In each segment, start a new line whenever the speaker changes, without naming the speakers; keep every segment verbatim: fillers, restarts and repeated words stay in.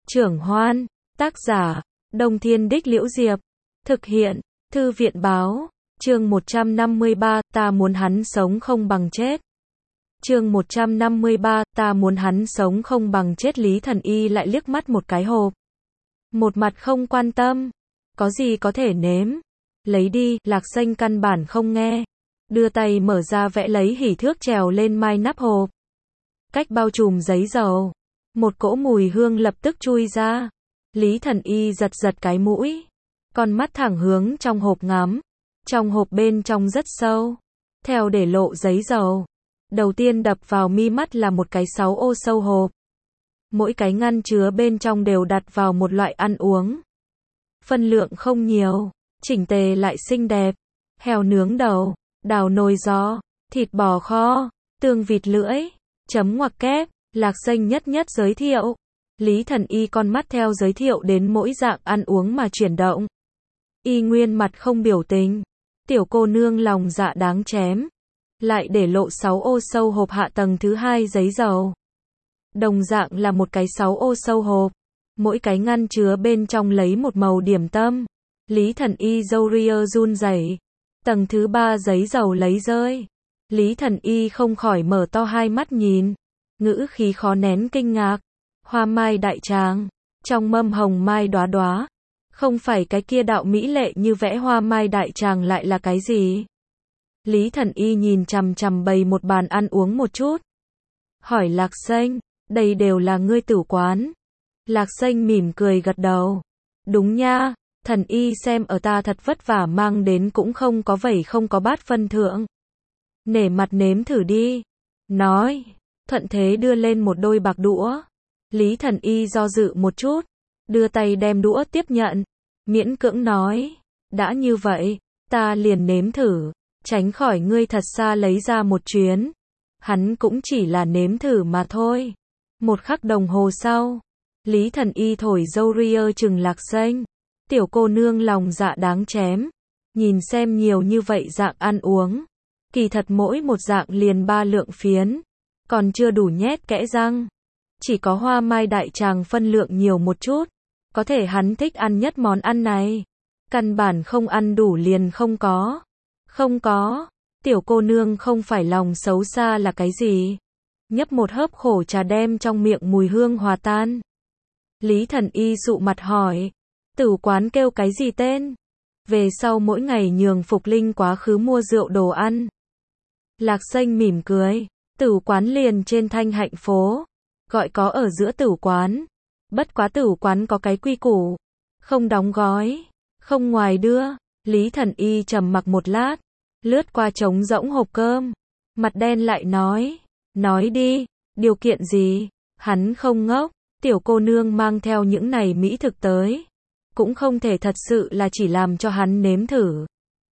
Trưởng Hoan, tác giả, Đông Thiên Đích Liễu Diệp, thực hiện, Thư viện Báo, chương một trăm năm mươi ba, ta muốn hắn sống không bằng chết. Chương một trăm năm mươi ba, ta muốn hắn sống không bằng chết. Lý Thần Y lại liếc mắt một cái hộp. Một mặt không quan tâm, có gì có thể nếm. Lấy đi, Lạc Xanh căn bản không nghe. Đưa tay mở ra vẽ lấy hỉ thước trèo lên mai nắp hộp. Cách bao trùm giấy dầu. Một cỗ mùi hương lập tức chui ra. Lý Thần Y giật giật cái mũi. Con mắt thẳng hướng trong hộp ngắm. Trong hộp bên trong rất sâu. Theo để lộ giấy dầu. Đầu tiên đập vào mi mắt là một cái sáu ô sâu hộp. Mỗi cái ngăn chứa bên trong đều đặt vào một loại ăn uống. Phân lượng không nhiều, chỉnh tề lại xinh đẹp. Heo nướng đầu, đào nồi giò, thịt bò kho, tương vịt lưỡi, chấm ngoặc kép. Lạc Xanh nhất nhất giới thiệu. Lý Thần Y con mắt theo giới thiệu đến mỗi dạng ăn uống mà chuyển động. Y nguyên mặt không biểu tình. Tiểu cô nương lòng dạ đáng chém. Lại để lộ sáu ô sâu hộp hạ tầng thứ hai giấy dầu. Đồng dạng là một cái sáu ô sâu hộp. Mỗi cái ngăn chứa bên trong lấy một màu điểm tâm. Lý Thần Y râu ria run rẩy. Tầng thứ ba giấy dầu lấy rơi. Lý Thần Y không khỏi mở to hai mắt nhìn. Ngữ khí khó nén kinh ngạc. Hoa mai đại tràng. Trong mâm hồng mai đóa đóa. Không phải cái kia đạo mỹ lệ như vẽ hoa mai đại tràng lại là cái gì? Lý Thần Y nhìn chằm chằm bày một bàn ăn uống một chút. Hỏi Lạc Xanh, đây đều là ngươi tử quán. Lạc Xanh mỉm cười gật đầu. Đúng nha, Thần Y xem ở ta thật vất vả mang đến cũng không có vẩy không có bát phân thượng. Nể mặt nếm thử đi. Nói, thuận thế đưa lên một đôi bạc đũa. Lý Thần Y do dự một chút. Đưa tay đem đũa tiếp nhận. Miễn cưỡng nói, đã như vậy, ta liền nếm thử. Tránh khỏi ngươi thật xa lấy ra một chuyến. Hắn cũng chỉ là nếm thử mà thôi. Một khắc đồng hồ sau, Lý Thần Y thổi râu ria chừng Lạc Xanh. Tiểu cô nương lòng dạ đáng chém. Nhìn xem nhiều như vậy dạng ăn uống. Kỳ thật mỗi một dạng liền ba lượng phiến. Còn chưa đủ nhét kẽ răng. Chỉ có hoa mai đại tràng phân lượng nhiều một chút. Có thể hắn thích ăn nhất món ăn này. Căn bản không ăn đủ liền không có. Không có, tiểu cô nương không phải lòng xấu xa là cái gì. Nhấp một hớp khổ trà đem trong miệng mùi hương hòa tan. Lý Thần Y sụ mặt hỏi, tử quán kêu cái gì tên? Về sau mỗi ngày nhường Phục Linh quá khứ mua rượu đồ ăn. Lạc Xanh mỉm cười, tử quán liền trên Thanh Hạnh phố. Gọi có ở giữa tử quán. Bất quá tử quán có cái quy củ. Không đóng gói, không ngoài đưa. Lý Thần Y trầm mặc một lát, lướt qua trống rỗng hộp cơm, mặt đen lại nói, nói đi, điều kiện gì? Hắn không ngốc, tiểu cô nương mang theo những này mỹ thực tới, cũng không thể thật sự là chỉ làm cho hắn nếm thử.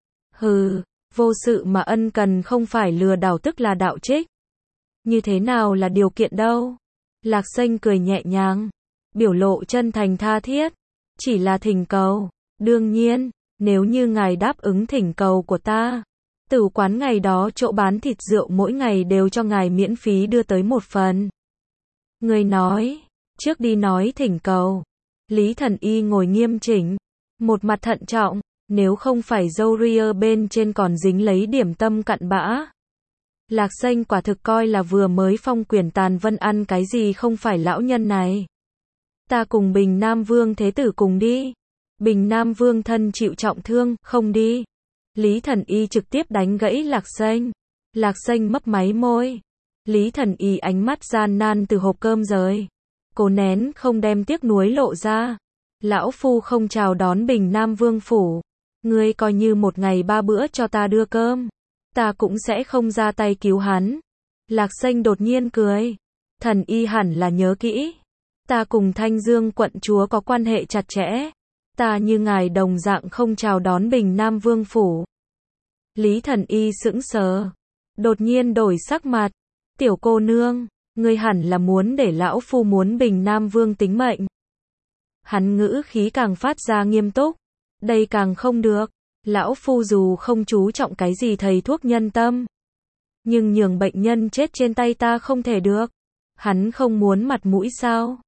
Hừ, vô sự mà ân cần không phải lừa đảo tức là đạo trích. Như thế nào là điều kiện đâu? Lạc Xanh cười nhẹ nhàng, biểu lộ chân thành tha thiết, chỉ là thỉnh cầu, đương nhiên. Nếu như ngài đáp ứng thỉnh cầu của ta, tử quán ngày đó chỗ bán thịt rượu mỗi ngày đều cho ngài miễn phí đưa tới một phần. Người nói, trước đi nói thỉnh cầu. Lý Thần Y ngồi nghiêm chỉnh, một mặt thận trọng, nếu không phải râu ria bên trên còn dính lấy điểm tâm cặn bã. Lạc Xanh quả thực coi là vừa mới phong quyền tàn vân ăn cái gì không phải lão nhân này. Ta cùng Bình Nam Vương Thế Tử cùng đi. Bình Nam Vương thân chịu trọng thương, không đi. Lý Thần Y trực tiếp đánh gãy Lạc Xanh. Lạc Xanh mấp máy môi. Lý Thần Y ánh mắt gian nan từ hộp cơm rời. Cố nén không đem tiếc nuối lộ ra. Lão phu không chào đón Bình Nam Vương phủ. Ngươi coi như một ngày ba bữa cho ta đưa cơm. Ta cũng sẽ không ra tay cứu hắn. Lạc Xanh đột nhiên cười. Thần Y hẳn là nhớ kỹ. Ta cùng Thanh Dương quận chúa có quan hệ chặt chẽ. Ta như ngài đồng dạng không chào đón Bình Nam Vương phủ. Lý Thần Y sững sờ. Đột nhiên đổi sắc mặt. Tiểu cô nương, ngươi hẳn là muốn để lão phu muốn Bình Nam Vương tính mệnh. Hắn ngữ khí càng phát ra nghiêm túc. Đây càng không được. Lão phu dù không chú trọng cái gì thầy thuốc nhân tâm. Nhưng nhường bệnh nhân chết trên tay ta không thể được. Hắn không muốn mặt mũi sao?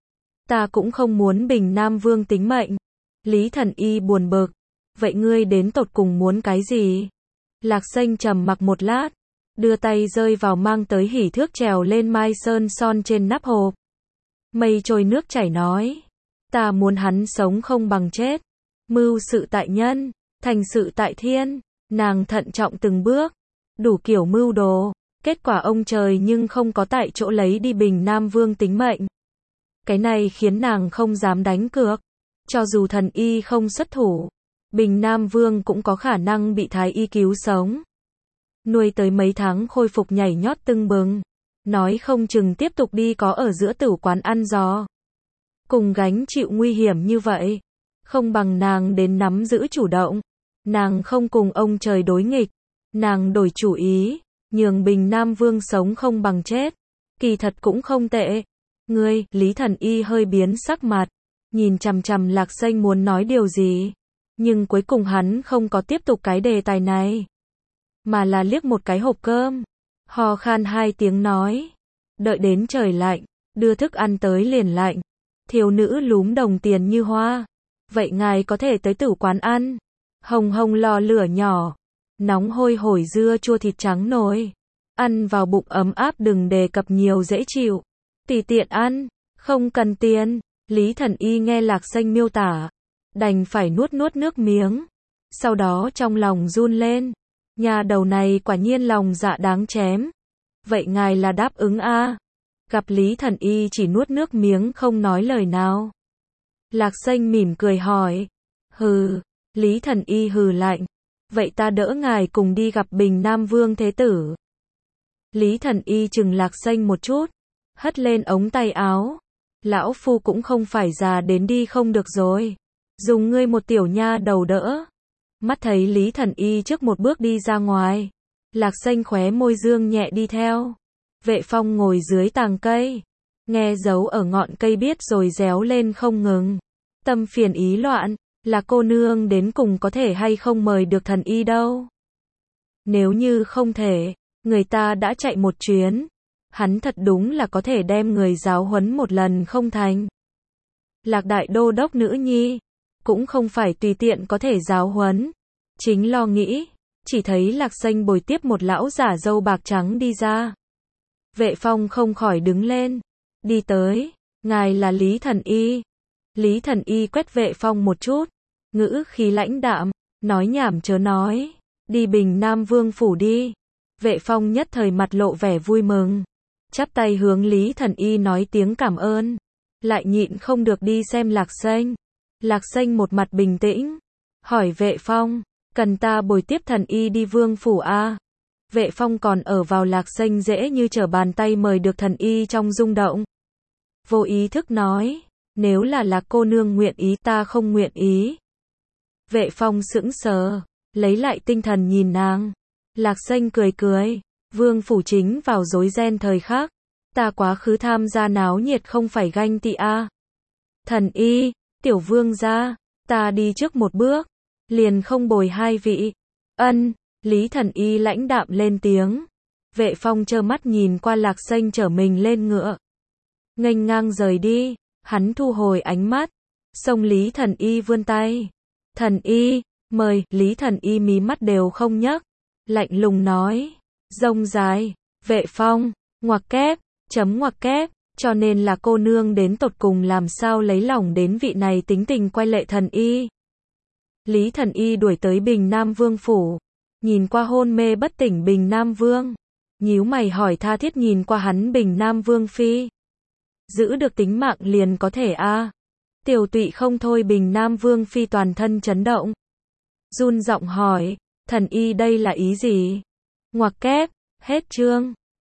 Ta cũng không muốn Bình Nam Vương tính mệnh. Lý Thần Y buồn bực. Vậy ngươi đến tột cùng muốn cái gì? Lạc Xanh trầm mặc một lát, đưa tay rơi vào mang tới hỉ thước trèo lên mai sơn son trên nắp hộp. Mây trôi nước chảy nói. Ta muốn hắn sống không bằng chết. Mưu sự tại nhân, thành sự tại thiên. Nàng thận trọng từng bước, đủ kiểu mưu đồ. Kết quả ông trời nhưng không có tại chỗ lấy đi Bình Nam Vương tính mệnh. Cái này khiến nàng không dám đánh cược. Cho dù thần y không xuất thủ, Bình Nam Vương cũng có khả năng bị thái y cứu sống. Nuôi tới mấy tháng khôi phục nhảy nhót tưng bừng. Nói không chừng tiếp tục đi có ở giữa tử quán ăn giò. Cùng gánh chịu nguy hiểm như vậy. Không bằng nàng đến nắm giữ chủ động. Nàng không cùng ông trời đối nghịch. Nàng đổi chủ ý. Nhường Bình Nam Vương sống không bằng chết. Kỳ thật cũng không tệ. Ngươi, Lý Thần Y hơi biến sắc mặt. Nhìn chằm chằm Lạc Xanh muốn nói điều gì. Nhưng cuối cùng hắn không có tiếp tục cái đề tài này. Mà là liếc một cái hộp cơm. Ho khan hai tiếng nói. Đợi đến trời lạnh. Đưa thức ăn tới liền lạnh. Thiếu nữ lúm đồng tiền như hoa. Vậy ngài có thể tới tử quán ăn. Hồng hồng lò lửa nhỏ. Nóng hôi hổi dưa chua thịt trắng nồi. Ăn vào bụng ấm áp đừng đề cập nhiều dễ chịu. Tùy tiện ăn. Không cần tiền. Lý Thần Y nghe Lạc Xanh miêu tả. Đành phải nuốt nuốt nước miếng. Sau đó trong lòng run lên. Nhà đầu này quả nhiên lòng dạ đáng chém. Vậy ngài là đáp ứng a? À? Gặp Lý Thần Y chỉ nuốt nước miếng không nói lời nào. Lạc Xanh mỉm cười hỏi. Hừ. Lý Thần Y hừ lạnh. Vậy ta đỡ ngài cùng đi gặp Bình Nam Vương Thế Tử. Lý Thần Y chừng Lạc Xanh một chút. Hất lên ống tay áo. Lão phu cũng không phải già đến đi không được rồi. Dùng ngươi một tiểu nha đầu đỡ. Mắt thấy Lý Thần Y trước một bước đi ra ngoài. Lạc Xanh khóe môi dương nhẹ đi theo. Vệ Phong ngồi dưới tàng cây. Nghe dấu ở ngọn cây biết rồi réo lên không ngừng. Tâm phiền ý loạn. Là cô nương đến cùng có thể hay không mời được thần y đâu. Nếu như không thể, người ta đã chạy một chuyến. Hắn thật đúng là có thể đem người giáo huấn một lần không thành. Lạc đại đô đốc nữ nhi. Cũng không phải tùy tiện có thể giáo huấn. Chính lo nghĩ. Chỉ thấy Lạc Xanh bồi tiếp một lão giả râu bạc trắng đi ra. Vệ Phong không khỏi đứng lên. Đi tới. Ngài là Lý Thần Y. Lý Thần Y quét Vệ Phong một chút. Ngữ khí lãnh đạm. Nói nhảm chớ nói. Đi Bình Nam Vương phủ đi. Vệ Phong nhất thời mặt lộ vẻ vui mừng. Chắp tay hướng Lý Thần Y nói tiếng cảm ơn. Lại nhịn không được đi xem Lạc Xanh. Lạc Xanh một mặt bình tĩnh. Hỏi Vệ Phong. Cần ta bồi tiếp thần y đi vương phủ a? À? Vệ Phong còn ở vào Lạc Xanh dễ như trở bàn tay mời được thần y trong rung động. Vô ý thức nói. Nếu là Lạc cô nương nguyện ý ta không nguyện ý. Vệ Phong sững sờ. Lấy lại tinh thần nhìn nàng. Lạc Xanh cười cười. Vương phủ chính vào rối ren thời khắc. Ta quá khứ tham gia náo nhiệt không phải ganh tị a. À? Thần y, tiểu vương gia, ta đi trước một bước. Liền không bồi hai vị. Ân, Lý Thần Y lãnh đạm lên tiếng. Vệ Phong trơ mắt nhìn qua Lạc Xanh chở mình lên ngựa. Nghênh ngang rời đi, hắn thu hồi ánh mắt. Xông Lý Thần Y vươn tay. Thần Y, mời, Lý Thần Y mí mắt đều không nhấc. Lạnh lùng nói. Rông dài, Vệ Phong, ngoặc kép, chấm ngoặc kép. Cho nên là cô nương đến tột cùng làm sao lấy lòng đến vị này tính tình quay lệ thần y. Lý Thần Y đuổi tới Bình Nam Vương phủ. Nhìn qua hôn mê bất tỉnh Bình Nam Vương. Nhíu mày hỏi tha thiết nhìn qua hắn Bình Nam Vương phi. Giữ được tính mạng liền có thể a? À? Tiểu tụy không thôi Bình Nam Vương phi toàn thân chấn động. Run giọng hỏi, thần y đây là ý gì? Ngoặc kép, hết chương.